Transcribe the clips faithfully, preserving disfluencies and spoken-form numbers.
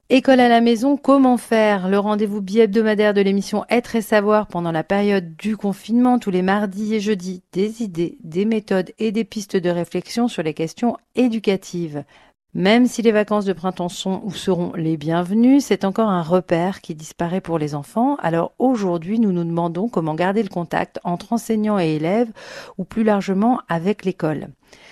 École à la maison, comment faire? Le rendez-vous bi-hebdomadaire de l'émission Être et savoir pendant la période du confinement, tous les mardis et jeudis, des idées, des méthodes et des pistes de réflexion sur les questions éducatives. Même si les vacances de printemps sont ou seront les bienvenues, c'est encore un repère qui disparaît pour les enfants. Alors aujourd'hui, nous nous demandons comment garder le contact entre enseignants et élèves ou plus largement avec l'école.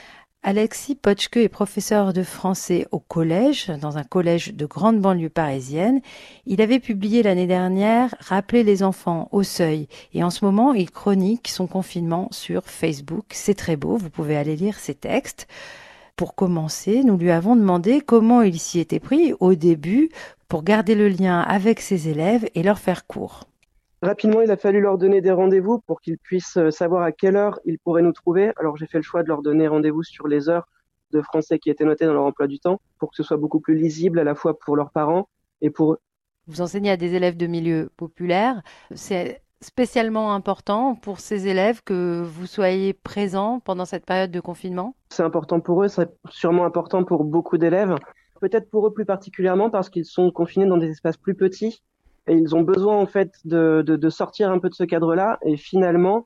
Alexis Potschke est professeur de français au collège, dans un collège de grande banlieue parisienne. Il avait publié l'année dernière Rappeler les enfants au seuil. Et en ce moment, il chronique son confinement sur Facebook. C'est très beau, vous pouvez aller lire ses textes. Pour commencer, nous lui avons demandé comment il s'y était pris au début pour garder le lien avec ses élèves et leur faire cours. Rapidement, il a fallu leur donner des rendez-vous pour qu'ils puissent euh, savoir à quelle heure ils pourraient nous trouver. Alors, j'ai fait le choix de leur donner rendez-vous sur les heures de français qui étaient notées dans leur emploi du temps pour que ce soit beaucoup plus lisible à la fois pour leurs parents et pour eux. Vous enseignez à des élèves de milieux populaires. C'est spécialement important pour ces élèves que vous soyez présents pendant cette période de confinement? C'est important pour eux, c'est sûrement important pour beaucoup d'élèves. Peut-être pour eux plus particulièrement parce qu'ils sont confinés dans des espaces plus petits et ils ont besoin en fait de, de, de sortir un peu de ce cadre-là. Et finalement,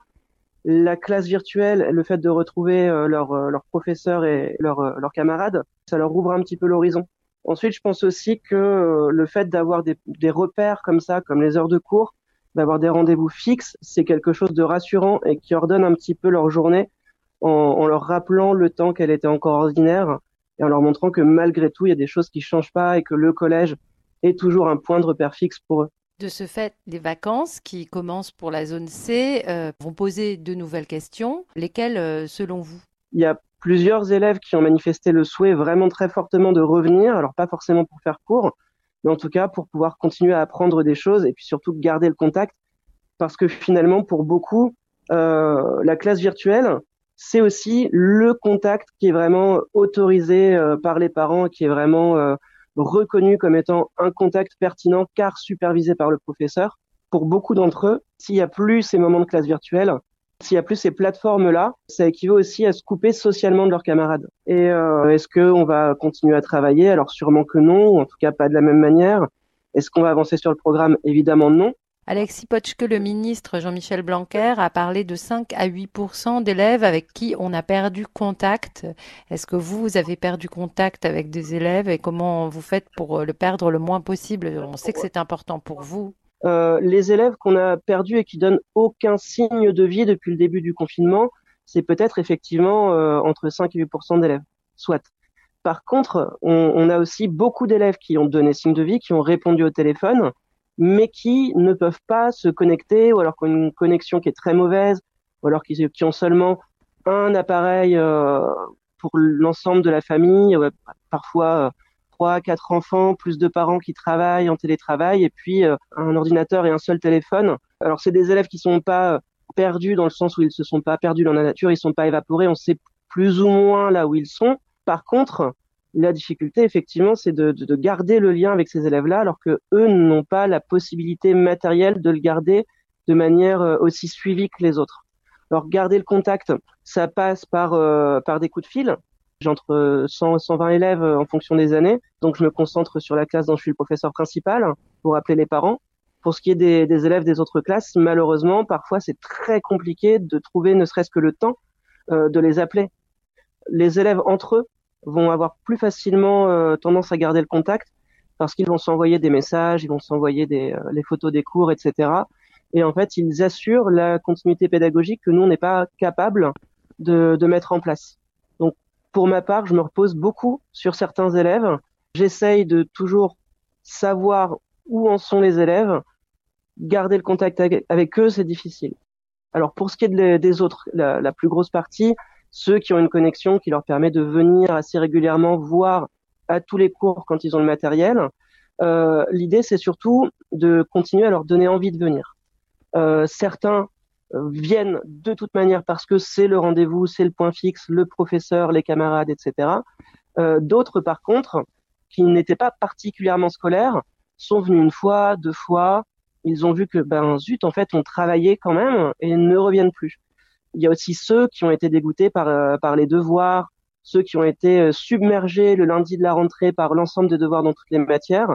la classe virtuelle, le fait de retrouver euh, leurs euh, leurs professeurs et leurs euh, leurs camarades, ça leur ouvre un petit peu l'horizon. Ensuite, je pense aussi que euh, le fait d'avoir des, des repères comme ça, comme les heures de cours, d'avoir des rendez-vous fixes, c'est quelque chose de rassurant et qui ordonne un petit peu leur journée en, en leur rappelant le temps qu'elle était encore ordinaire et en leur montrant que malgré tout, il y a des choses qui changent pas et que le collège est toujours un point de repère fixe pour eux. De ce fait, les vacances qui commencent pour la zone C euh, vont poser de nouvelles questions. Lesquelles, euh, selon vous? Il y a plusieurs élèves qui ont manifesté le souhait vraiment très fortement de revenir, alors pas forcément pour faire cours, mais en tout cas pour pouvoir continuer à apprendre des choses et puis surtout garder le contact, parce que finalement, pour beaucoup, euh, la classe virtuelle, c'est aussi le contact qui est vraiment autorisé euh, par les parents, qui est vraiment euh, reconnu comme étant un contact pertinent car supervisé par le professeur. Pour beaucoup d'entre eux, s'il n'y a plus ces moments de classe virtuelle, s'il n'y a plus ces plateformes-là, ça équivaut aussi à se couper socialement de leurs camarades. Et euh, est-ce qu'on va continuer à travailler? Alors sûrement que non, ou en tout cas pas de la même manière. Est-ce qu'on va avancer sur le programme? Évidemment non. Alexis Potschke, le ministre Jean-Michel Blanquer, a parlé de cinq à huit pour cent d'élèves avec qui on a perdu contact. Est-ce que vous, vous avez perdu contact avec des élèves et comment vous faites pour le perdre le moins possible? On sait que c'est important pour vous. Euh, les élèves qu'on a perdus et qui donnent aucun signe de vie depuis le début du confinement, c'est peut-être effectivement euh, entre cinq et huit pour cent d'élèves, soit. Par contre, on, on a aussi beaucoup d'élèves qui ont donné signe de vie, qui ont répondu au téléphone, mais qui ne peuvent pas se connecter, ou alors qui ont une connexion qui est très mauvaise, ou alors qui, qui ont seulement un appareil euh, pour l'ensemble de la famille, ouais, parfois euh, trois, quatre enfants, plus de parents qui travaillent en télétravail, et puis euh, un ordinateur et un seul téléphone. Alors c'est des élèves qui sont pas euh, perdus dans le sens où ils se sont pas perdus dans la nature, ils sont pas évaporés, on sait plus ou moins là où ils sont. Par contre, la difficulté, effectivement, c'est de, de, de garder le lien avec ces élèves-là, alors que eux n'ont pas la possibilité matérielle de le garder de manière euh, aussi suivie que les autres. Alors, garder le contact, ça passe par, euh, par des coups de fil. J'ai entre cent et cent vingt élèves en fonction des années, donc je me concentre sur la classe dont je suis le professeur principal pour appeler les parents. Pour ce qui est des, des élèves des autres classes, malheureusement, parfois c'est très compliqué de trouver ne serait-ce que le temps euh, de les appeler. Les élèves entre eux vont avoir plus facilement euh, tendance à garder le contact parce qu'ils vont s'envoyer des messages, ils vont s'envoyer des, euh, les photos des cours, et cetera. Et en fait, ils assurent la continuité pédagogique que nous, on n'est pas capable de, de mettre en place. Donc, pour ma part, je me repose beaucoup sur certains élèves. J'essaye de toujours savoir où en sont les élèves. Garder le contact avec, avec eux, c'est difficile. Alors, pour ce qui est de, des autres, la, la plus grosse partie, ceux qui ont une connexion qui leur permet de venir assez régulièrement voir à tous les cours quand ils ont le matériel. Euh, l'idée, c'est surtout de continuer à leur donner envie de venir. Euh, certains viennent de toute manière parce que c'est le rendez-vous, c'est le point fixe, le professeur, les camarades, et cetera. Euh, d'autres, par contre, qui n'étaient pas particulièrement scolaires, sont venus une fois, deux fois. Ils ont vu que, ben zut, en fait, on travaillait quand même et ne reviennent plus. Il y a aussi ceux qui ont été dégoûtés par, euh, par les devoirs, ceux qui ont été euh, submergés le lundi de la rentrée par l'ensemble des devoirs dans toutes les matières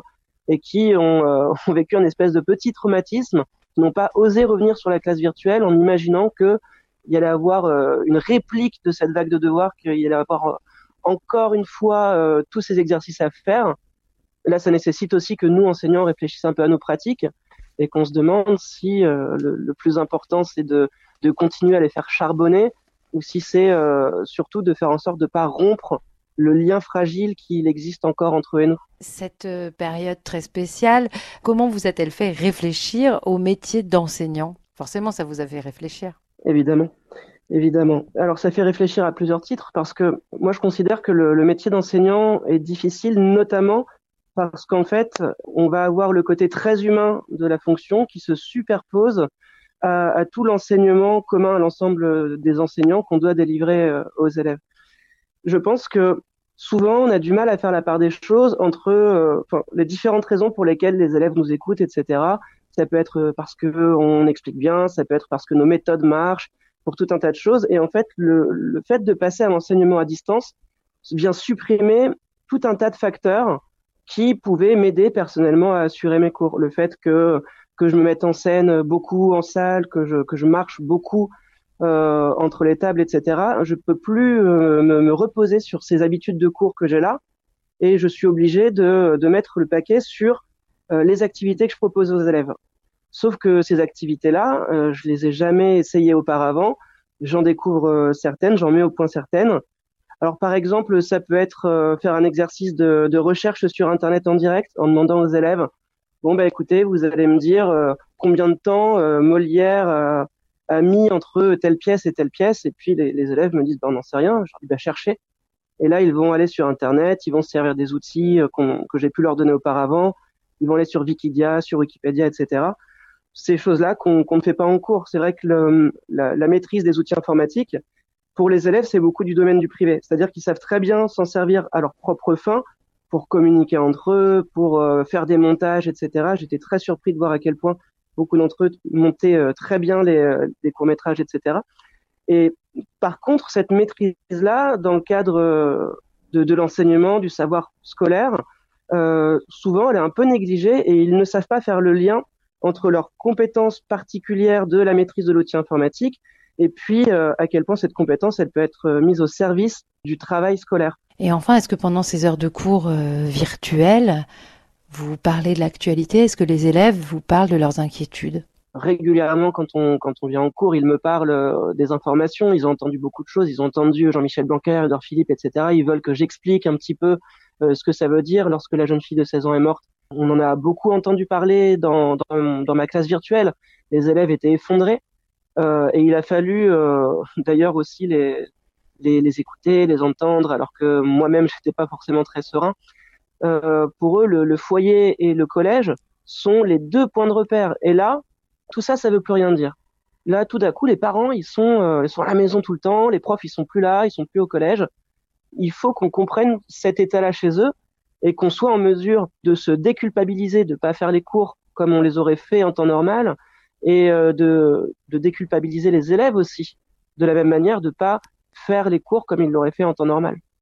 et qui ont, euh, ont vécu un espèce de petit traumatisme, qui n'ont pas osé revenir sur la classe virtuelle en imaginant que il y allait avoir euh, une réplique de cette vague de devoirs, qu'il y allait avoir euh, encore une fois euh, tous ces exercices à faire. Là, ça nécessite aussi que nous, enseignants, réfléchissions un peu à nos pratiques et qu'on se demande si euh, le, le plus important, c'est de, de continuer à les faire charbonner ou si c'est euh, surtout de faire en sorte de ne pas rompre le lien fragile qu'il existe encore entre eux et nous. Cette euh, période très spéciale, comment vous a-t-elle fait réfléchir au métier d'enseignant? Forcément, ça vous a fait réfléchir. Évidemment, évidemment. Alors, ça fait réfléchir à plusieurs titres parce que moi, je considère que le, le métier d'enseignant est difficile, notamment parce qu'en fait, on va avoir le côté très humain de la fonction qui se superpose à, à tout l'enseignement commun à l'ensemble des enseignants qu'on doit délivrer euh, aux élèves. Je pense que souvent, on a du mal à faire la part des choses entre euh, enfin, les différentes raisons pour lesquelles les élèves nous écoutent, et cetera. Ça peut être parce que on explique bien, ça peut être parce que nos méthodes marchent, pour tout un tas de choses. Et en fait, le, le fait de passer à l'enseignement à distance vient supprimer tout un tas de facteurs qui pouvaient m'aider personnellement à assurer mes cours. Le fait que que je me mette en scène beaucoup en salle, que je que je marche beaucoup euh, entre les tables, et cetera. Je peux plus euh, me, me reposer sur ces habitudes de cours que j'ai là, et je suis obligé de, de mettre le paquet sur euh, les activités que je propose aux élèves. Sauf que ces activités-là, euh, je les ai jamais essayées auparavant. J'en découvre euh, certaines, j'en mets au point certaines. Alors par exemple, ça peut être euh, faire un exercice de, de recherche sur Internet en direct en demandant aux élèves, bon bah écoutez, vous allez me dire euh, combien de temps euh, Molière euh, a mis entre telle pièce et telle pièce, et puis les, les élèves me disent, bah, on n'en sait rien, je leur dis, bah, cherchez. Et là, ils vont aller sur Internet, ils vont se servir des outils euh, qu'on, que j'ai pu leur donner auparavant, ils vont aller sur Wikidia, sur Wikipédia, et cetera. Ces choses-là qu'on, qu'on ne fait pas en cours. C'est vrai que le, la, la maîtrise des outils informatiques, pour les élèves, c'est beaucoup du domaine du privé. C'est-à-dire qu'ils savent très bien s'en servir à leur propre fin, pour communiquer entre eux, pour euh, faire des montages, et cetera. J'étais très surpris de voir à quel point beaucoup d'entre eux montaient euh, très bien les, euh, les courts-métrages, et cetera. Et par contre, cette maîtrise-là, dans le cadre euh, de, de l'enseignement, du savoir scolaire, euh, souvent, elle est un peu négligée et ils ne savent pas faire le lien entre leurs compétences particulières de la maîtrise de l'outil informatique et puis euh, à quel point cette compétence, elle peut être euh, mise au service du travail scolaire. Et enfin, est-ce que pendant ces heures de cours euh, virtuelles, vous parlez de l'actualité? Est-ce que les élèves vous parlent de leurs inquiétudes? Régulièrement, quand on quand on vient en cours, ils me parlent euh, des informations. Ils ont entendu beaucoup de choses. Ils ont entendu Jean-Michel Blanquer, Édouard Philippe, et cetera. Ils veulent que j'explique un petit peu euh, ce que ça veut dire lorsque la jeune fille de seize ans est morte. On en a beaucoup entendu parler dans dans, dans ma classe virtuelle. Les élèves étaient effondrés euh, et il a fallu euh, d'ailleurs aussi les, les les écouter, les entendre, alors que moi-même j'étais pas forcément très serein. Euh, pour eux, le, le foyer et le collège sont les deux points de repère. Et là, tout ça, ça veut plus rien dire. Là, tout d'un coup, les parents, ils sont, euh, ils sont à la maison tout le temps, les profs, ils sont plus là, ils sont plus au collège. Il faut qu'on comprenne cet état-là chez eux et qu'on soit en mesure de se déculpabiliser, de pas faire les cours comme on les aurait fait en temps normal, et euh, de, de déculpabiliser les élèves aussi, de la même manière, de pas faire les cours comme ils l'auraient fait en temps normal.